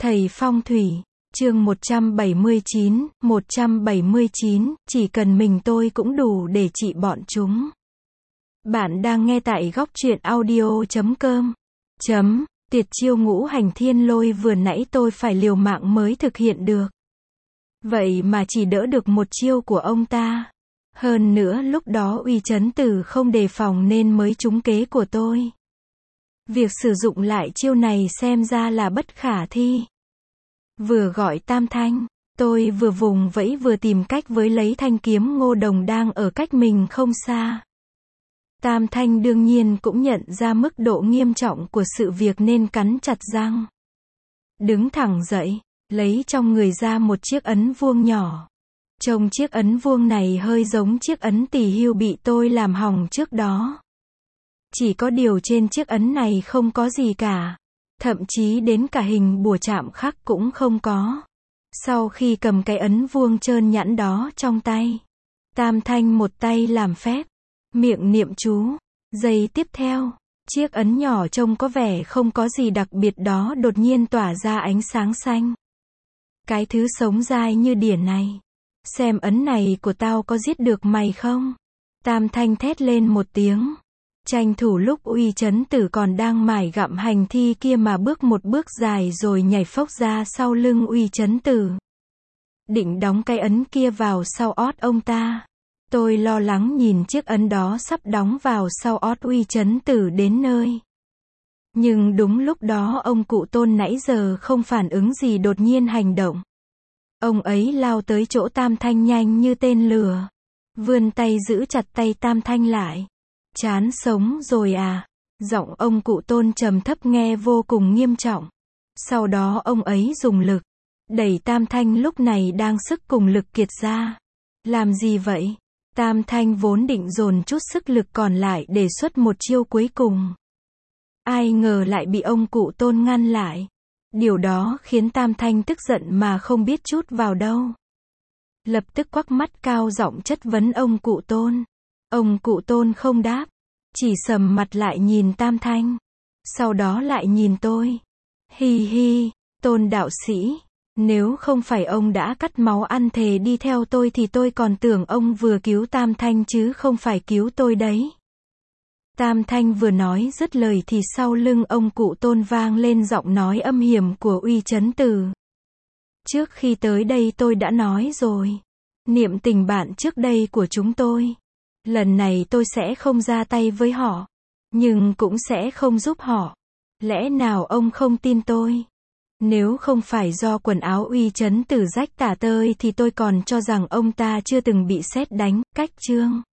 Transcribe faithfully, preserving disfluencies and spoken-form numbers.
Thầy phong thủy, chương một trăm bảy mươi chín, một trăm bảy mươi chín, chỉ cần mình tôi cũng đủ để trị bọn chúng. Bạn đang nghe tại góc truyện audio chấm com. Chấm, tuyệt chiêu ngũ hành thiên lôi vừa nãy tôi phải liều mạng mới thực hiện được. Vậy mà chỉ đỡ được một chiêu của ông ta. Hơn nữa lúc đó Uy Chấn Tử không đề phòng nên mới trúng kế của tôi. Việc sử dụng lại chiêu này xem ra là bất khả thi. Vừa gọi Tam Thanh, tôi vừa vùng vẫy vừa tìm cách với lấy thanh kiếm ngô đồng đang ở cách mình không xa. Tam Thanh đương nhiên cũng nhận ra mức độ nghiêm trọng của sự việc nên cắn chặt răng. Đứng thẳng dậy, lấy trong người ra một chiếc ấn vuông nhỏ. Trông chiếc ấn vuông này hơi giống chiếc ấn tỳ hưu bị tôi làm hỏng trước đó. Chỉ có điều trên chiếc ấn này không có gì cả. Thậm chí đến cả hình bùa chạm khắc cũng không có. Sau khi cầm cái ấn vuông trơn nhẵn đó trong tay, Tam Thanh một tay làm phép, miệng niệm chú. Giây tiếp theo, chiếc ấn nhỏ trông có vẻ không có gì đặc biệt đó đột nhiên tỏa ra ánh sáng xanh. Cái thứ sống dai như đỉa này, xem ấn này của tao có giết được mày không? Tam Thanh thét lên một tiếng. Tranh thủ lúc Uy Chấn Tử còn đang mải gặm hành thi kia mà bước một bước dài rồi nhảy phốc ra sau lưng Uy Chấn Tử. Định đóng cái ấn kia vào sau ót ông ta. Tôi lo lắng nhìn chiếc ấn đó sắp đóng vào sau ót Uy Chấn Tử đến nơi. Nhưng đúng lúc đó ông cụ Tôn nãy giờ không phản ứng gì đột nhiên hành động. Ông ấy lao tới chỗ Tam Thanh nhanh như tên lửa. Vươn tay giữ chặt tay Tam Thanh lại. Chán sống rồi à? Giọng ông cụ Tôn trầm thấp nghe vô cùng nghiêm trọng. Sau đó ông ấy dùng lực đẩy Tam Thanh lúc này đang sức cùng lực kiệt ra. Làm gì vậy? Tam Thanh vốn định dồn chút sức lực còn lại để xuất một chiêu cuối cùng. Ai ngờ lại bị ông cụ Tôn ngăn lại. Điều đó khiến Tam Thanh tức giận mà không biết chút vào đâu. Lập tức quắc mắt cao giọng chất vấn ông cụ Tôn. Ông cụ Tôn không đáp, chỉ sầm mặt lại nhìn Tam Thanh. Sau đó lại nhìn tôi. Hi hi, Tôn đạo sĩ, nếu không phải ông đã cắt máu ăn thề đi theo tôi thì tôi còn tưởng ông vừa cứu Tam Thanh chứ không phải cứu tôi đấy. Tam Thanh vừa nói dứt lời thì sau lưng ông cụ Tôn vang lên giọng nói âm hiểm của Uy Chấn Tử. Trước khi tới đây tôi đã nói rồi. Niệm tình bạn trước đây của chúng tôi. Lần này tôi sẽ không ra tay với họ. Nhưng cũng sẽ không giúp họ. Lẽ nào ông không tin tôi? Nếu không phải do quần áo Uy Chấn Tử rách tả tơi thì tôi còn cho rằng ông ta chưa từng bị sét đánh, cách chương.